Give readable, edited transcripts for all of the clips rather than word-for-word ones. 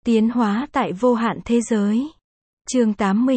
Tiến hóa tại vô hạn thế giới. Chương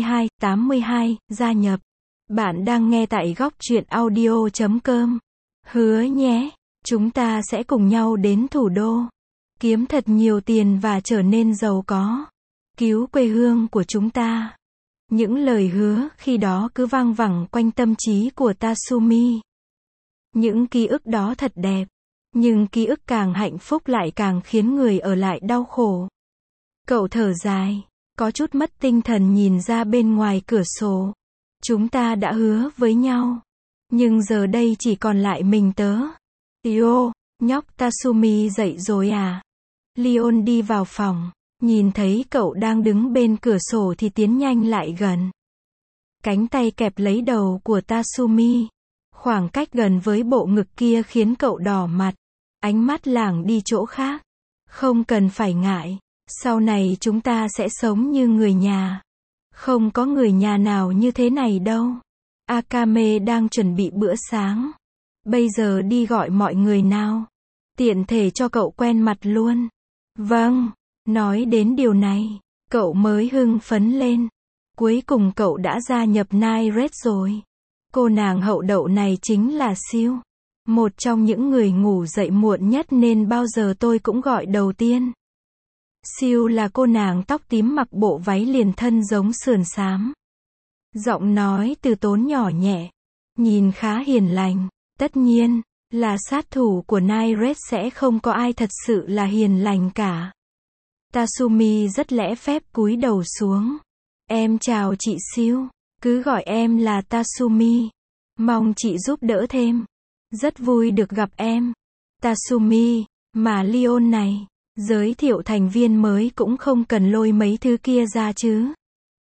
82, gia nhập. Bạn đang nghe tại góc truyện audio.com. Hứa nhé, chúng ta sẽ cùng nhau đến thủ đô, kiếm thật nhiều tiền và trở nên giàu có, cứu quê hương của chúng ta. Những lời hứa khi đó cứ vang vẳng quanh tâm trí của Tatsumi. Những ký ức đó thật đẹp, nhưng ký ức càng hạnh phúc lại càng khiến người ở lại đau khổ. Cậu thở dài, có chút mất tinh thần nhìn ra bên ngoài cửa sổ. Chúng ta đã hứa với nhau, nhưng giờ đây chỉ còn lại mình tớ. Yo, nhóc Tatsumi dậy rồi à? Leon đi vào phòng, nhìn thấy cậu đang đứng bên cửa sổ thì tiến nhanh lại gần. Cánh tay kẹp lấy đầu của Tatsumi. Khoảng cách gần với bộ ngực kia khiến cậu đỏ mặt. Ánh mắt lảng đi chỗ khác. Không cần phải ngại. Sau này chúng ta sẽ sống như người nhà. Không có người nhà nào như thế này đâu. Akame đang chuẩn bị bữa sáng. Bây giờ đi gọi mọi người nào. Tiện thể cho cậu quen mặt luôn. Vâng. Nói đến điều này, cậu mới hưng phấn lên. Cuối cùng cậu đã gia nhập Night Red rồi. Cô nàng hậu đậu này chính là Siêu. Một trong những người ngủ dậy muộn nhất nên bao giờ tôi cũng gọi đầu tiên. Siêu là cô nàng tóc tím mặc bộ váy liền thân giống sườn xám. Giọng nói từ tốn nhỏ nhẹ. Nhìn khá hiền lành. Tất nhiên, là sát thủ của Night Red sẽ không có ai thật sự là hiền lành cả. Tatsumi rất lễ phép cúi đầu xuống. Em chào chị Siêu. Cứ gọi em là Tatsumi. Mong chị giúp đỡ thêm. Rất vui được gặp em. Tatsumi, mà Leon này, giới thiệu thành viên mới cũng không cần lôi mấy thứ kia ra chứ.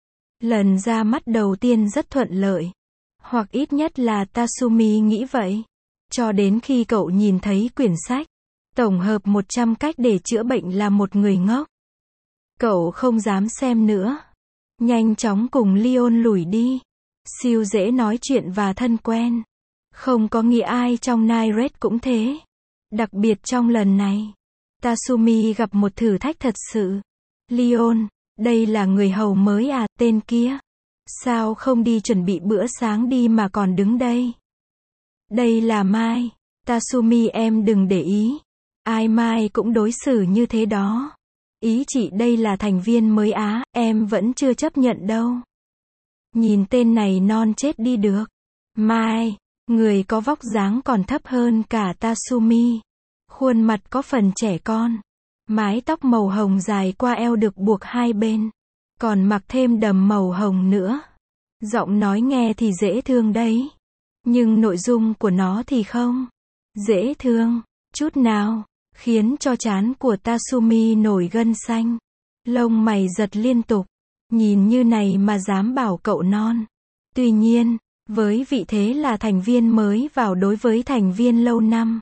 Lần ra mắt đầu tiên rất thuận lợi. Hoặc ít nhất là Tatsumi nghĩ vậy. Cho đến khi cậu nhìn thấy quyển sách. Tổng hợp 100 cách để chữa bệnh là một người ngốc. Cậu không dám xem nữa. Nhanh chóng cùng Leon lủi đi. Siêu dễ nói chuyện và thân quen. Không có nghĩa ai trong Night Red cũng thế. Đặc biệt trong lần này, Tatsumi gặp một thử thách thật sự. Leon, đây là người hầu mới à, tên kia. Sao không đi chuẩn bị bữa sáng đi mà còn đứng đây? Đây là Mai. Tatsumi em đừng để ý. Ai Mai cũng đối xử như thế đó. Ý chị đây là thành viên mới á, em vẫn chưa chấp nhận đâu. Nhìn tên này non chết đi được. Mai, người có vóc dáng còn thấp hơn cả Tatsumi. Khuôn mặt có phần trẻ con. Mái tóc màu hồng dài qua eo được buộc hai bên. Còn mặc thêm đầm màu hồng nữa. Giọng nói nghe thì dễ thương đấy. Nhưng nội dung của nó thì không dễ thương chút nào. Khiến cho trán của Tatsumi nổi gân xanh. Lông mày giật liên tục. Nhìn như này mà dám bảo cậu non. Tuy nhiên, với vị thế là thành viên mới vào đối với thành viên lâu năm,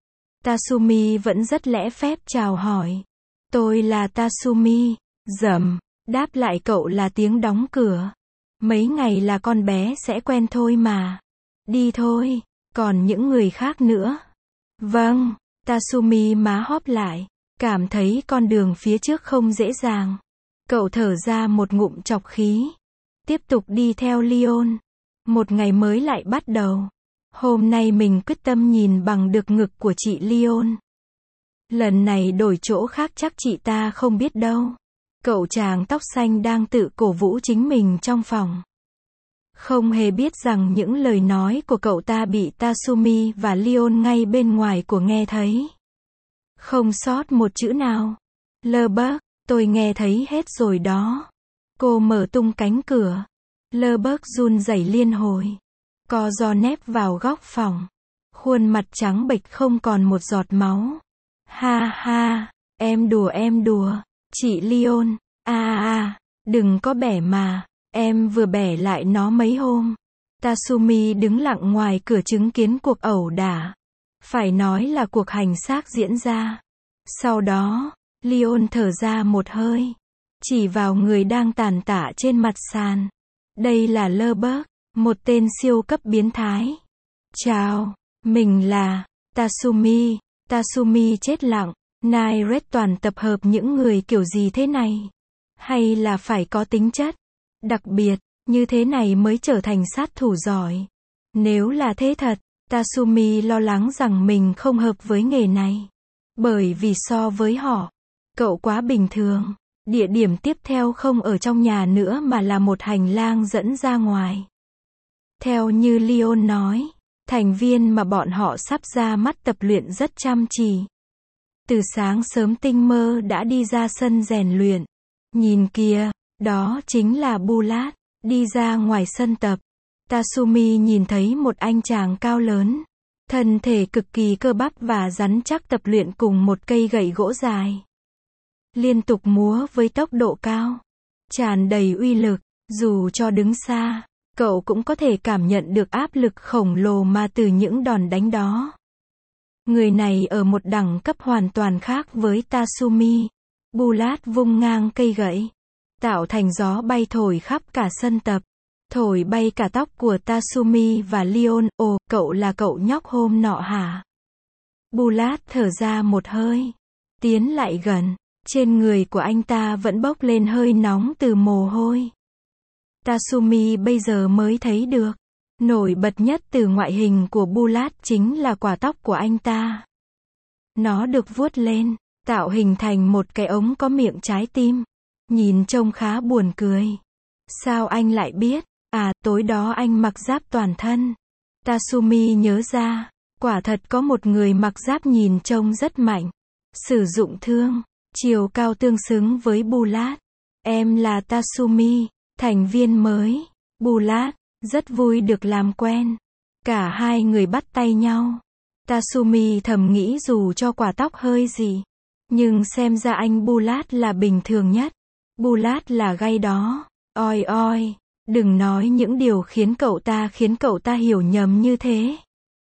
Tatsumi vẫn rất lễ phép chào hỏi. Tôi là Tatsumi. Dầm. Đáp lại cậu là tiếng đóng cửa. Mấy ngày là con bé sẽ quen thôi mà. Đi thôi. Còn những người khác nữa. Vâng. Tatsumi má hóp lại. Cảm thấy con đường phía trước không dễ dàng. Cậu thở ra một ngụm trọc khí. Tiếp tục đi theo Leon. Một ngày mới lại bắt đầu. Hôm nay mình quyết tâm nhìn bằng được ngực của chị Leon. Lần này đổi chỗ khác chắc chị ta không biết đâu. Cậu chàng tóc xanh đang tự cổ vũ chính mình trong phòng. Không hề biết rằng những lời nói của cậu ta bị Tatsumi và Leon ngay bên ngoài của nghe thấy. Không sót một chữ nào. Lơ-bớt, tôi nghe thấy hết rồi đó. Cô mở tung cánh cửa. Lơ-bớt run rẩy liên hồi. Co ro nép vào góc phòng. Khuôn mặt trắng bệch không còn một giọt máu. Ha ha, em đùa. Chị Leon, đừng có bẻ mà. Em vừa bẻ lại nó mấy hôm. Tatsumi đứng lặng ngoài cửa chứng kiến cuộc ẩu đả. Phải nói là cuộc hành xác diễn ra. Sau đó, Leon thở ra một hơi. Chỉ vào người đang tàn tạ trên mặt sàn. Đây là Lơ-bớt, một tên siêu cấp biến thái. Chào, mình là Tatsumi. Tatsumi chết lặng. Nairette toàn tập hợp những người kiểu gì thế này? Hay là phải có tính chất đặc biệt, như thế này mới trở thành sát thủ giỏi? Nếu là thế thật, Tatsumi lo lắng rằng mình không hợp với nghề này. Bởi vì so với họ, cậu quá bình thường. Địa điểm tiếp theo không ở trong nhà nữa mà là một hành lang dẫn ra ngoài. Theo như Leon nói, thành viên mà bọn họ sắp ra mắt tập luyện rất chăm chỉ. Từ sáng sớm tinh mơ đã đi ra sân rèn luyện. Nhìn kìa, đó chính là Bulat. Đi ra ngoài sân tập, Tatsumi nhìn thấy một anh chàng cao lớn, thân thể cực kỳ cơ bắp và rắn chắc tập luyện cùng một cây gậy gỗ dài. Liên tục múa với tốc độ cao, tràn đầy uy lực, dù cho đứng xa, cậu cũng có thể cảm nhận được áp lực khổng lồ mà từ những đòn đánh đó. Người này ở một đẳng cấp hoàn toàn khác với Tatsumi. Bulat vung ngang cây gậy, tạo thành gió bay thổi khắp cả sân tập, thổi bay cả tóc của Tatsumi và Leon. Ồ, cậu là cậu nhóc hôm nọ hả? Bulat thở ra một hơi, tiến lại gần, trên người của anh ta vẫn bốc lên hơi nóng từ mồ hôi. Tatsumi bây giờ mới thấy được, nổi bật nhất từ ngoại hình của Bulat chính là quả tóc của anh ta. Nó được vuốt lên, tạo hình thành một cái ống có miệng trái tim. Nhìn trông khá buồn cười. Sao anh lại biết? À, tối đó anh mặc giáp toàn thân. Tatsumi nhớ ra, quả thật có một người mặc giáp nhìn trông rất mạnh. Sử dụng thương, chiều cao tương xứng với Bulat. Em là Tatsumi, thành viên mới. Bulat, rất vui được làm quen. Cả hai người bắt tay nhau. Tatsumi thầm nghĩ dù cho quả tóc hơi gì, nhưng xem ra anh Bulat là bình thường nhất. Bulat là gay đó. Oi oi, đừng nói những điều khiến cậu ta hiểu nhầm như thế.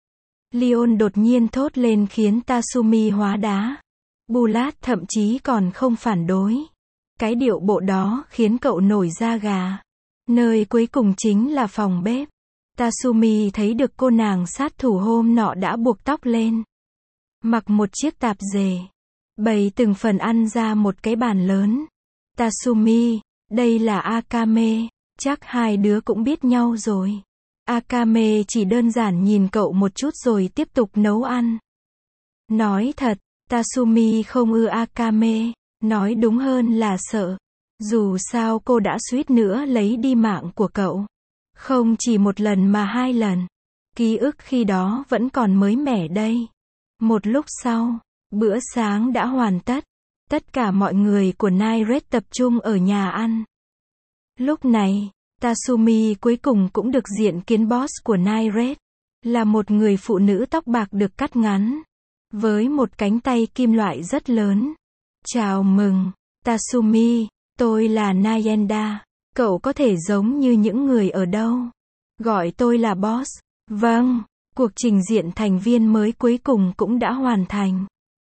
Leon đột nhiên thốt lên khiến Tatsumi hóa đá. Bulat thậm chí còn không phản đối. Cái điệu bộ đó khiến cậu nổi da gà. Nơi cuối cùng chính là phòng bếp. Tatsumi thấy được cô nàng sát thủ hôm nọ đã buộc tóc lên, mặc một chiếc tạp dề, bày từng phần ăn ra một cái bàn lớn. Tatsumi, đây là Akame, chắc hai đứa cũng biết nhau rồi. Akame chỉ đơn giản nhìn cậu một chút rồi tiếp tục nấu ăn. Nói thật, Tatsumi không ưa Akame, nói đúng hơn là sợ. Dù sao cô đã suýt nữa lấy đi mạng của cậu. Không chỉ một lần mà hai lần. Ký ức khi đó vẫn còn mới mẻ đây. Một lúc sau, bữa sáng đã hoàn tất. Tất cả mọi người của Nairette tập trung ở nhà ăn. Lúc này, Tatsumi cuối cùng cũng được diện kiến boss của Nairette. Là một người phụ nữ tóc bạc được cắt ngắn, với một cánh tay kim loại rất lớn. Chào mừng, Tatsumi, tôi là Nayenda. Cậu có thể giống như những người ở đâu? Gọi tôi là boss. Vâng, cuộc trình diện thành viên mới cuối cùng cũng đã hoàn thành.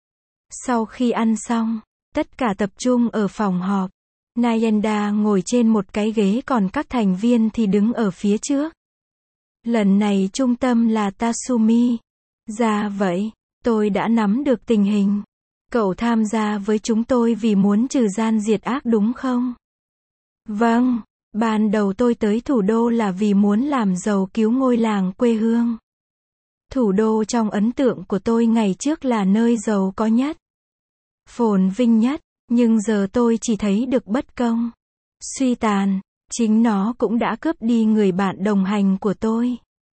Sau khi ăn xong, tất cả tập trung ở phòng họp. Nayenda ngồi trên một cái ghế còn các thành viên thì đứng ở phía trước. Lần này trung tâm là Tatsumi. Ra vậy, tôi đã nắm được tình hình. Cậu tham gia với chúng tôi vì muốn trừ gian diệt ác đúng không? Vâng, ban đầu tôi tới thủ đô là vì muốn làm giàu cứu ngôi làng quê hương. Thủ đô trong ấn tượng của tôi ngày trước là nơi giàu có nhất, phồn vinh nhất, nhưng giờ tôi chỉ thấy được bất công, suy tàn, chính nó cũng đã cướp đi người bạn đồng hành của tôi.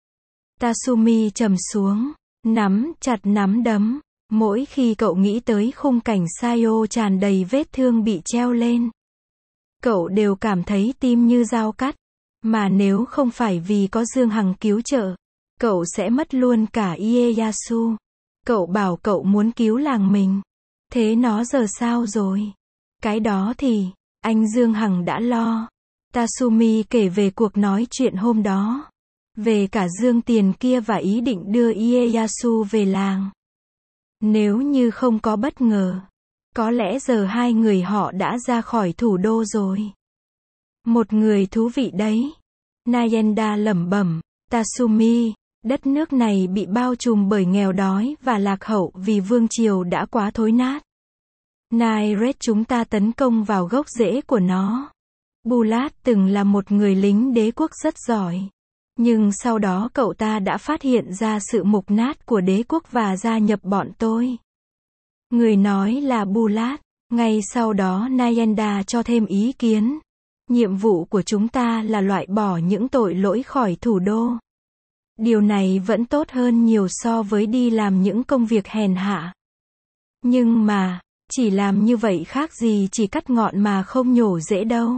Tatsumi trầm xuống, nắm chặt nắm đấm, mỗi khi cậu nghĩ tới khung cảnh Sayo tràn đầy vết thương bị treo lên. Cậu đều cảm thấy tim như dao cắt, mà nếu không phải vì có Dương Hằng cứu trợ, cậu sẽ mất luôn cả Ieyasu. Cậu bảo cậu muốn cứu làng mình. Thế nó giờ sao rồi? Cái đó thì, anh Dương Hằng đã lo. Tatsumi kể về cuộc nói chuyện hôm đó. Về cả Dương Tiền kia và ý định đưa Ieyasu về làng. Nếu như không có bất ngờ, có lẽ giờ hai người họ đã ra khỏi thủ đô rồi. Một người thú vị đấy. Nayenda lẩm bẩm. Tatsumi, đất nước này bị bao trùm bởi nghèo đói và lạc hậu vì vương triều đã quá thối nát. Nairet, chúng ta tấn công vào gốc rễ của nó. Bulat từng là một người lính đế quốc rất giỏi. Nhưng sau đó cậu ta đã phát hiện ra sự mục nát của đế quốc và gia nhập bọn tôi. Người nói là Bulat. Ngay sau đó Nayenda cho thêm ý kiến. Nhiệm vụ của chúng ta là loại bỏ những tội lỗi khỏi thủ đô. Điều này vẫn tốt hơn nhiều so với đi làm những công việc hèn hạ. Nhưng mà, chỉ làm như vậy khác gì chỉ cắt ngọn mà không nhổ rễ đâu.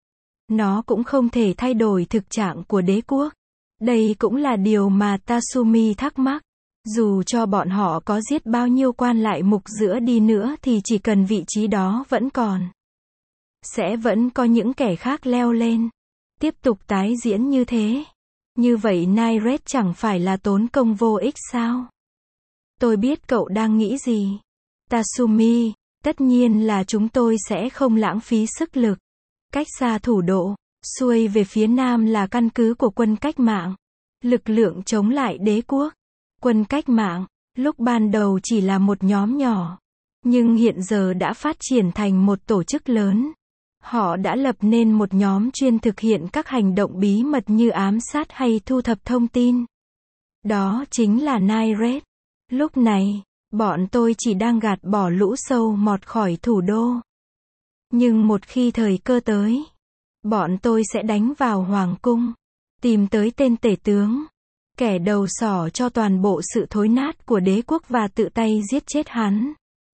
Nó cũng không thể thay đổi thực trạng của đế quốc. Đây cũng là điều mà Tatsumi thắc mắc. Dù cho bọn họ có giết bao nhiêu quan lại mục giữa đi nữa thì chỉ cần vị trí đó vẫn còn, sẽ vẫn có những kẻ khác leo lên. Tiếp tục tái diễn như thế. Như vậy Nairet chẳng phải là tốn công vô ích sao? Tôi biết cậu đang nghĩ gì. Tatsumi, tất nhiên là chúng tôi sẽ không lãng phí sức lực. Cách xa thủ đô, xuôi về phía nam là căn cứ của quân cách mạng. Lực lượng chống lại đế quốc. Quân cách mạng, lúc ban đầu chỉ là một nhóm nhỏ. Nhưng hiện giờ đã phát triển thành một tổ chức lớn. Họ đã lập nên một nhóm chuyên thực hiện các hành động bí mật như ám sát hay thu thập thông tin. Đó chính là Nairet. Lúc này, bọn tôi chỉ đang gạt bỏ lũ sâu mọt khỏi thủ đô. Nhưng một khi thời cơ tới, bọn tôi sẽ đánh vào hoàng cung, tìm tới tên tể tướng, kẻ đầu sỏ cho toàn bộ sự thối nát của đế quốc và tự tay giết chết hắn.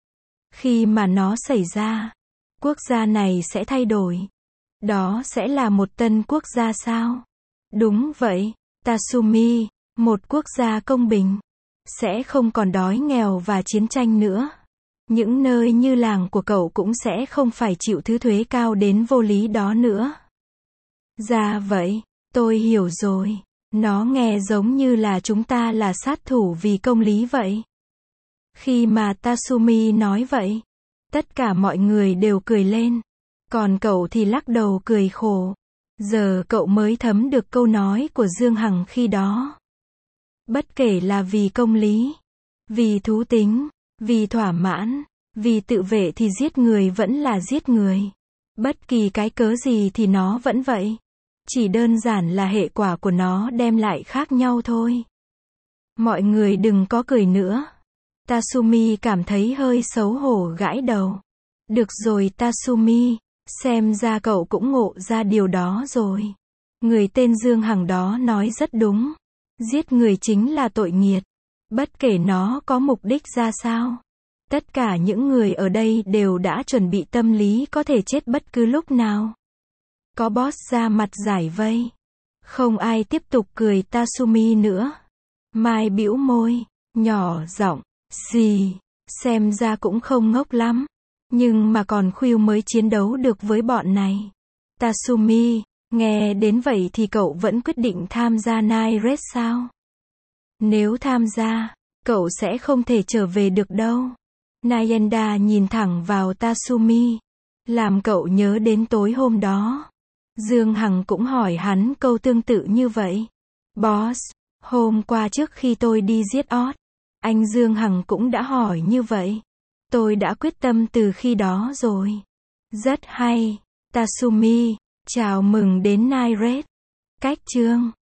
Khi mà nó xảy ra, quốc gia này sẽ thay đổi. Đó sẽ là một tân quốc gia sao? Đúng vậy, Tatsumi, một quốc gia công bình. Sẽ không còn đói nghèo và chiến tranh nữa. Những nơi như làng của cậu cũng sẽ không phải chịu thứ thuế cao đến vô lý đó nữa. Dạ vậy, tôi hiểu rồi. Nó nghe giống như là chúng ta là sát thủ vì công lý vậy. Khi mà Tatsumi nói vậy, tất cả mọi người đều cười lên. Còn cậu thì lắc đầu cười khổ. Giờ cậu mới thấm được câu nói của Dương Hằng khi đó. Bất kể là vì công lý, vì thú tính, vì thỏa mãn, vì tự vệ thì giết người vẫn là giết người. Bất kỳ cái cớ gì thì nó vẫn vậy. Chỉ đơn giản là hệ quả của nó đem lại khác nhau thôi. Mọi người đừng có cười nữa. Tatsumi cảm thấy hơi xấu hổ gãi đầu. Được rồi Tatsumi, xem ra cậu cũng ngộ ra điều đó rồi. Người tên Dương Hằng đó nói rất đúng. Giết người chính là tội nghiệt. Bất kể nó có mục đích ra sao. Tất cả những người ở đây đều đã chuẩn bị tâm lý có thể chết bất cứ lúc nào. Có boss ra mặt giải vây. Không ai tiếp tục cười Tatsumi nữa. Mai bĩu môi, nhỏ giọng, gì, xem ra cũng không ngốc lắm. Nhưng mà còn khuya mới chiến đấu được với bọn này. Tatsumi, nghe đến vậy thì cậu vẫn quyết định tham gia Nairet sao? Nếu tham gia, cậu sẽ không thể trở về được đâu. Nayenda nhìn thẳng vào Tatsumi, làm cậu nhớ đến tối hôm đó. Dương Hằng cũng hỏi hắn câu tương tự như vậy. Boss, hôm qua trước khi tôi đi giết Oz, anh Dương Hằng cũng đã hỏi như vậy. Tôi đã quyết tâm từ khi đó rồi. Rất hay. Tatsumi, chào mừng đến Nairet. Cách chương